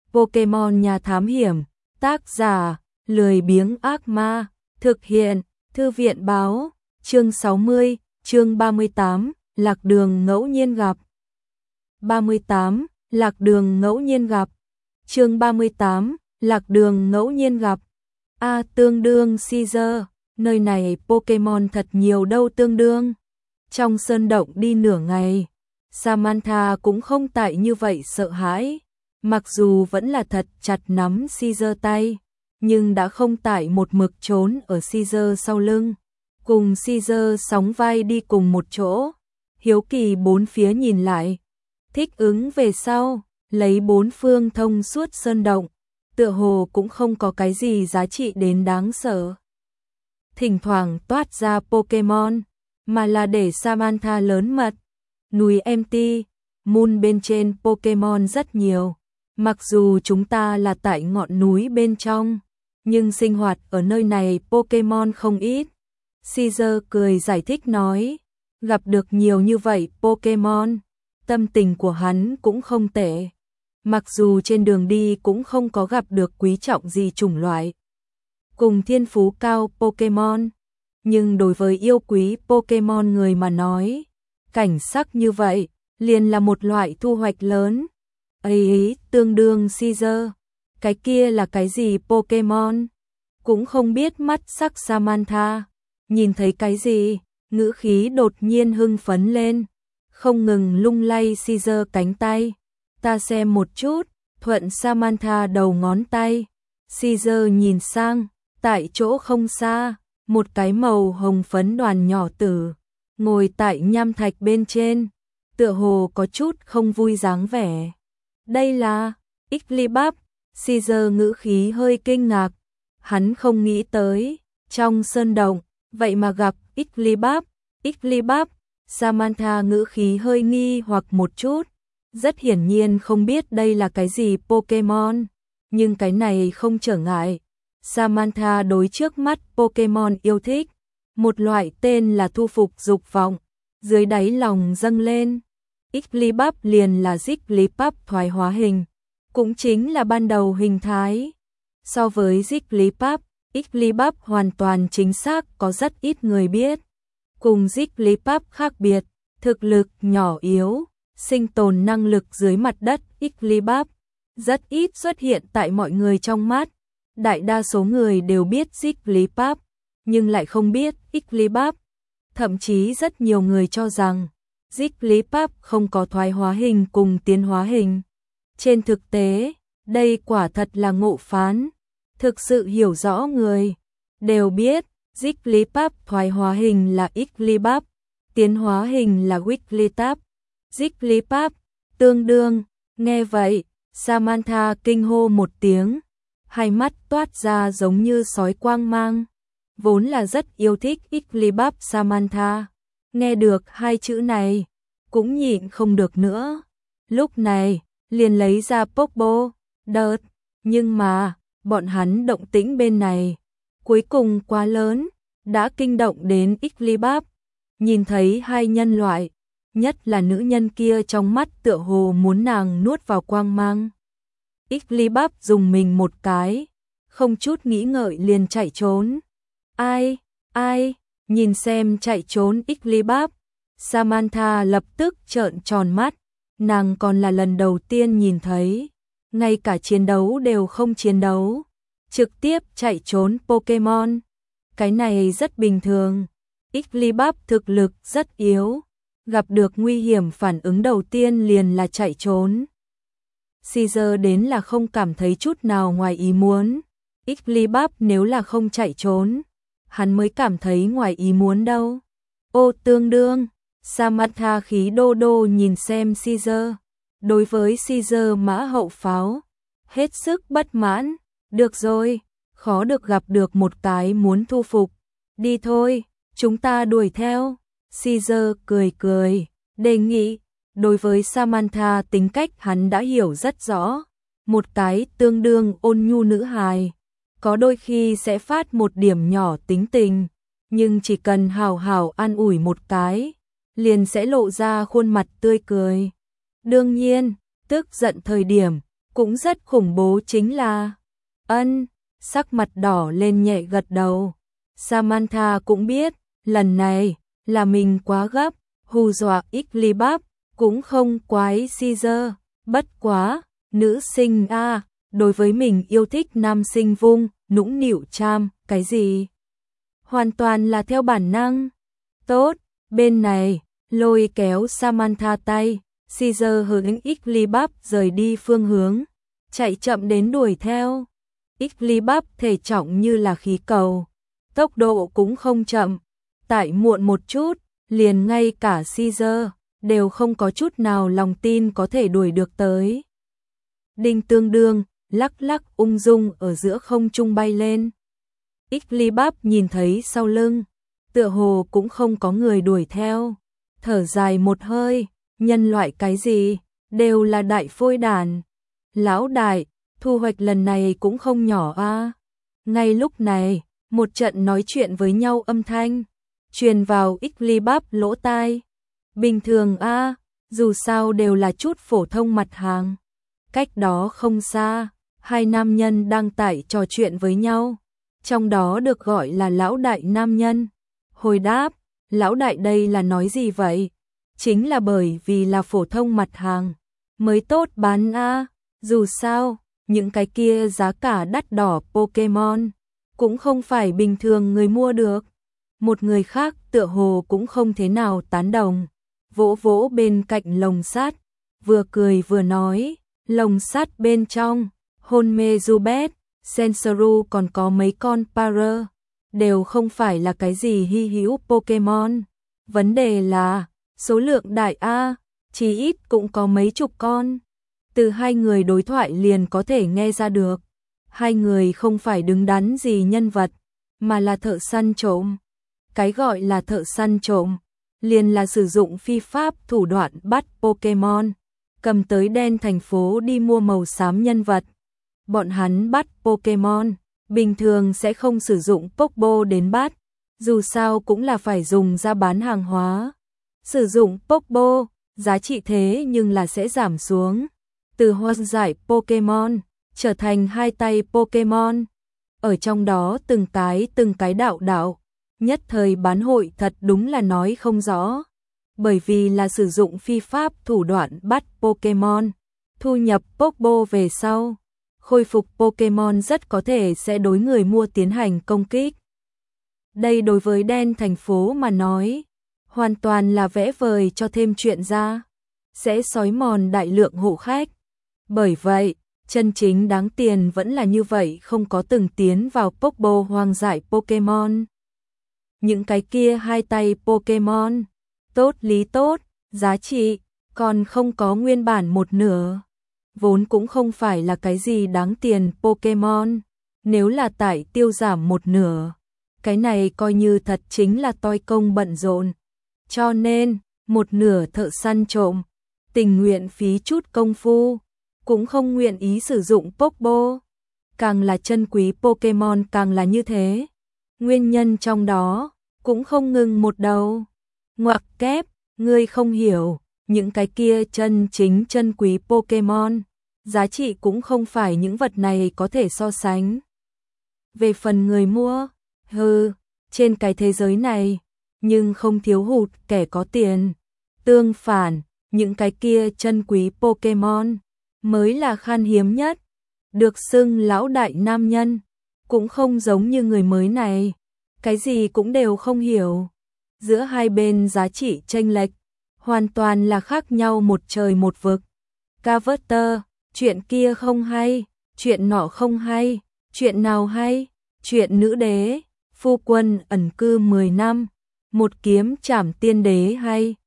Pokemon nhà thám hiểm, tác giả, lười biếng ác ma, thực hiện, thư viện báo, chương 60, chương 38, lạc đường ngẫu nhiên gặp. 38, lạc đường ngẫu nhiên gặp. Chương 38, lạc đường ngẫu nhiên gặp. Tương đương Caesar, nơi này Pokemon thật nhiều đâu tương đương. Trong sơn động đi nửa ngày, Samantha cũng không tại như vậy sợ hãi. Mặc dù vẫn là thật chặt nắm Caesar tay, nhưng đã không tại một mực trốn ở Caesar sau lưng. Cùng Caesar sóng vai đi cùng một chỗ, hiếu kỳ bốn phía nhìn lại. Thích ứng về sau, lấy bốn phương thông suốt sơn động, tựa hồ cũng không có cái gì giá trị đến đáng sợ. Thỉnh thoảng toát ra Pokemon, mà là để Samantha lớn mật. Núi Empty Moon bên trên Pokemon rất nhiều. Mặc dù chúng ta là tại ngọn núi bên trong, nhưng sinh hoạt ở nơi này Pokemon không ít. Caesar cười giải thích nói, gặp được nhiều như vậy Pokemon, tâm tình của hắn cũng không tệ. Mặc dù trên đường đi cũng không có gặp được quý trọng gì chủng loại cùng thiên phú cao Pokemon, nhưng đối với yêu quý Pokemon người mà nói, cảnh sắc như vậy liền là một loại thu hoạch lớn. Ấy, tương đương Caesar, cái kia là cái gì Pokemon? Cũng không biết. Mắt sắc Samantha nhìn thấy cái gì, ngữ khí đột nhiên hưng phấn lên, không ngừng lung lay Caesar cánh tay. Ta xem một chút, thuận Samantha đầu ngón tay. Caesar nhìn sang, tại chỗ không xa, một cái màu hồng phấn đoàn nhỏ tử, ngồi tại nham thạch bên trên, tựa hồ có chút không vui dáng vẻ. Đây là Igglybuff. Caesar ngữ khí hơi kinh ngạc, hắn không nghĩ tới, trong sơn động, vậy mà gặp Igglybuff. Igglybuff, Samantha ngữ khí hơi nghi hoặc một chút, rất hiển nhiên không biết đây là cái gì Pokemon, nhưng cái này không trở ngại. Samantha đối trước mắt Pokemon yêu thích, một loại tên là thu phục dục vọng, dưới đáy lòng dâng lên. Igglybuff liền là Jigglypuff thoái hóa hình, cũng chính là ban đầu hình thái. So với Jigglypuff, Igglybuff hoàn toàn chính xác có rất ít người biết. Cùng Jigglypuff khác biệt, thực lực nhỏ yếu, sinh tồn năng lực dưới mặt đất. Igglybuff rất ít xuất hiện tại mọi người trong mắt. Đại đa số người đều biết Jigglypuff, nhưng lại không biết Igglybuff. Thậm chí rất nhiều người cho rằng Jigglypuff không có thoái hóa hình cùng tiến hóa hình. Trên thực tế, đây quả thật là ngộ phán. Thực sự hiểu rõ người đều biết Jigglypuff thoái hóa hình là Igglybuff, tiến hóa hình là Wigglytuff. Jigglypuff tương đương. Nghe vậy, Samantha kinh hô một tiếng, hai mắt toát ra giống như sói quang mang. Vốn là rất yêu thích Igglybuff, Samantha nghe được hai chữ này cũng nhịn không được nữa. Lúc này liền lấy ra Popo đợt, nhưng mà bọn hắn động tĩnh bên này cuối cùng quá lớn, đã kinh động đến Igglybuff. Nhìn thấy hai nhân loại, nhất là nữ nhân kia trong mắt tựa hồ muốn nàng nuốt vào quang mang. Igglybuff dùng mình một cái, không chút nghĩ ngợi liền chạy trốn. Ai, nhìn xem chạy trốn Igglybuff, Samantha lập tức trợn tròn mắt, nàng còn là lần đầu tiên nhìn thấy, ngay cả chiến đấu đều không chiến đấu, trực tiếp chạy trốn Pokemon. Cái này rất bình thường, Igglybuff thực lực rất yếu, gặp được nguy hiểm phản ứng đầu tiên liền là chạy trốn. Caesar đến là không cảm thấy chút nào ngoài ý muốn, Igglybuff nếu là không chạy trốn, hắn mới cảm thấy ngoài ý muốn đâu. Ô tương đương, Samantha khí đô đô nhìn xem Caesar, đối với Caesar mã hậu pháo, hết sức bất mãn. Được rồi, khó được gặp được một cái muốn thu phục, đi thôi, chúng ta đuổi theo. Caesar cười, đề nghị. Đối với Samantha tính cách hắn đã hiểu rất rõ, một cái tương đương ôn nhu nữ hài, có đôi khi sẽ phát một điểm nhỏ tính tình, nhưng chỉ cần hào hào an ủi một cái, liền sẽ lộ ra khuôn mặt tươi cười. Đương nhiên, tức giận thời điểm, cũng rất khủng bố chính là. Sắc mặt đỏ lên nhẹ gật đầu. Samantha cũng biết, lần này là mình quá gấp, hù dọa Icclibab, cũng không quái Caesar, bất quá, nữ sinh đối với mình yêu thích nam sinh vung, nũng nịu cham, cái gì? Hoàn toàn là theo bản năng. Tốt, bên này, lôi kéo Samantha tay, Caesar hướng Icclibab rời đi phương hướng, chạy chậm đến đuổi theo. Icclibab thể trọng như là khí cầu, tốc độ cũng không chậm, tại muộn một chút, liền ngay cả Caesar đều không có chút nào lòng tin có thể đuổi được tới. Đinh tương đương, lắc lắc ung dung ở giữa không trung bay lên. Icclibab nhìn thấy sau lưng, tựa hồ cũng không có người đuổi theo, thở dài một hơi, nhân loại cái gì, đều là đại phôi đàn. Lão đại, thu hoạch lần này cũng không nhỏ a. Ngay lúc này, một trận nói chuyện với nhau âm thanh truyền vào Icclibab lỗ tai. Bình thường dù sao đều là chút phổ thông mặt hàng. Cách đó không xa, hai nam nhân đang tại trò chuyện với nhau, trong đó được gọi là lão đại nam nhân. Hồi đáp, lão đại đây là nói gì vậy? Chính là bởi vì là phổ thông mặt hàng mới tốt bán dù sao, những cái kia giá cả đắt đỏ Pokemon cũng không phải bình thường người mua được. Một người khác tựa hồ cũng không thế nào tán đồng, vỗ vỗ bên cạnh lồng sắt, vừa cười vừa nói, lồng sắt bên trong, Honme Zubat, Sensoru còn có mấy con Para, đều không phải là cái gì hy hữu Pokemon. Vấn đề là, số lượng đại chí ít cũng có mấy chục con. Từ hai người đối thoại liền có thể nghe ra được, hai người không phải đứng đắn gì nhân vật, mà là thợ săn trộm. Cái gọi là thợ săn trộm, liền là sử dụng phi pháp thủ đoạn bắt Pokemon, cầm tới đen thành phố đi mua màu xám nhân vật. Bọn hắn bắt Pokemon, bình thường sẽ không sử dụng Pokeball đến bắt, dù sao cũng là phải dùng ra bán hàng hóa. Sử dụng Pokeball, giá trị thế nhưng là sẽ giảm xuống, từ hoang dại Pokemon, trở thành hai tay Pokemon. Ở trong đó từng cái đạo, nhất thời bán hội thật đúng là nói không rõ. Bởi vì là sử dụng phi pháp thủ đoạn bắt Pokemon, thu nhập Pokeball về sau, khôi phục Pokemon rất có thể sẽ đối người mua tiến hành công kích. Đây đối với đen thành phố mà nói, hoàn toàn là vẽ vời cho thêm chuyện ra, sẽ xói mòn đại lượng hộ khách. Bởi vậy, chân chính đáng tiền vẫn là như vậy, không có từng tiến vào Pokeball hoang dại Pokemon. Những cái kia hai tay Pokemon, tốt lý tốt, giá trị, còn không có nguyên bản một nửa. Vốn cũng không phải là cái gì đáng tiền Pokemon, nếu là tại tiêu giảm một nửa, cái này coi như thật chính là toi công bận rộn. Cho nên, một nửa thợ săn trộm, tình nguyện phí chút công phu, cũng không nguyện ý sử dụng Pokeball. Càng là chân quý Pokemon càng là như thế. Nguyên nhân trong đó, cũng không ngừng một đầu. Ngoặc kép, ngươi không hiểu, những cái kia chân chính chân quý Pokemon, giá trị cũng không phải những vật này có thể so sánh. Về phần người mua, trên cái thế giới này, nhưng không thiếu hụt kẻ có tiền. Tương phản, những cái kia chân quý Pokemon mới là khan hiếm nhất. Được xưng lão đại nam nhân, cũng không giống như người mới này, cái gì cũng đều không hiểu. Giữa hai bên giá trị chênh lệch, hoàn toàn là khác nhau một trời một vực. Carter, chuyện kia không hay, chuyện nọ không hay, chuyện nào hay, chuyện nữ đế, phu quân ẩn cư 10 năm, một kiếm trảm tiên đế hay,